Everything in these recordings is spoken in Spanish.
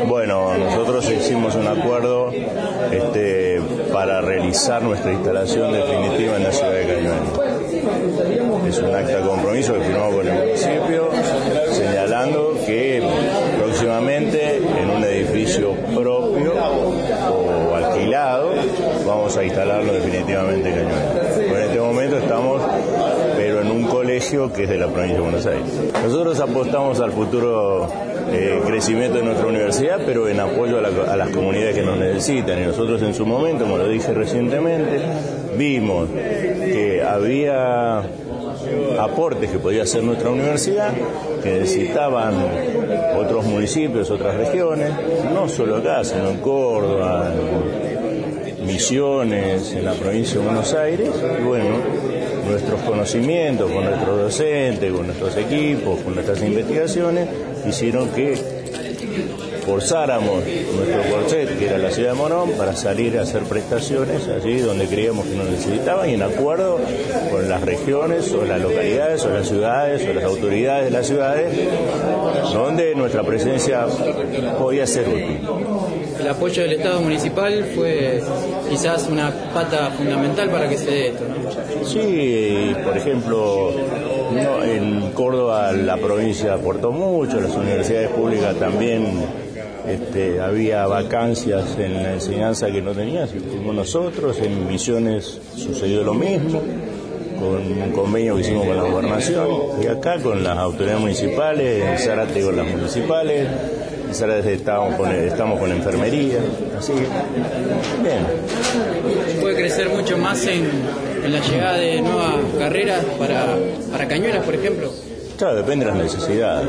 Bueno, nosotros hicimos un acuerdo para realizar nuestra instalación definitiva en la ciudad de Cañuelas. Es un acta de compromiso que firmamos con el municipio, señalando que próximamente en un edificio propio o alquilado vamos a instalarlo definitivamente en Cañuelas. En este momento estamos, pero en un colegio que es de la provincia de Buenos Aires. Nosotros apostamos al futuro crecimiento de nuestra universidad, pero en apoyo a las comunidades que nos necesitan. Y nosotros en su momento, como lo dije recientemente, vimos que había aportes que podía hacer nuestra universidad, que necesitaban otros municipios, otras regiones, no solo acá, sino en Córdoba, en Misiones, en la provincia de Buenos Aires, y bueno, nuestros conocimientos con nuestros docentes, con nuestros equipos, con nuestras investigaciones, hicieron que forzáramos nuestro corset, que era la ciudad de Morón, para salir a hacer prestaciones allí donde creíamos que nos necesitaban y en acuerdo con las regiones o las localidades o las ciudades o las autoridades de las ciudades donde nuestra presencia podía ser útil. El apoyo del Estado municipal fue quizás una pata fundamental para que se dé esto, ¿no? Sí, por ejemplo, en Córdoba la provincia aportó mucho, las universidades públicas también. Había vacancias en la enseñanza que no teníamos, fuimos nosotros. En Misiones sucedió lo mismo, con un convenio que hicimos con la gobernación, y acá con las autoridades municipales, en Zárate con las municipales, en Zárate estamos con enfermería, así que bien. ¿Puede crecer mucho más en la llegada de nuevas carreras para Cañuelas, por ejemplo? Claro, depende de las necesidades.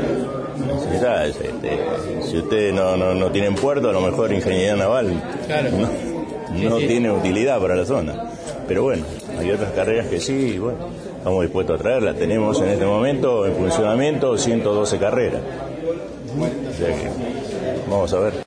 Si ustedes no tienen puerto, a lo mejor ingeniería naval claro. no tiene utilidad para la zona. Pero bueno, hay otras carreras que sí, y bueno, estamos dispuestos a traerlas. Tenemos en este momento en funcionamiento 112 carreras. O sea que vamos a ver.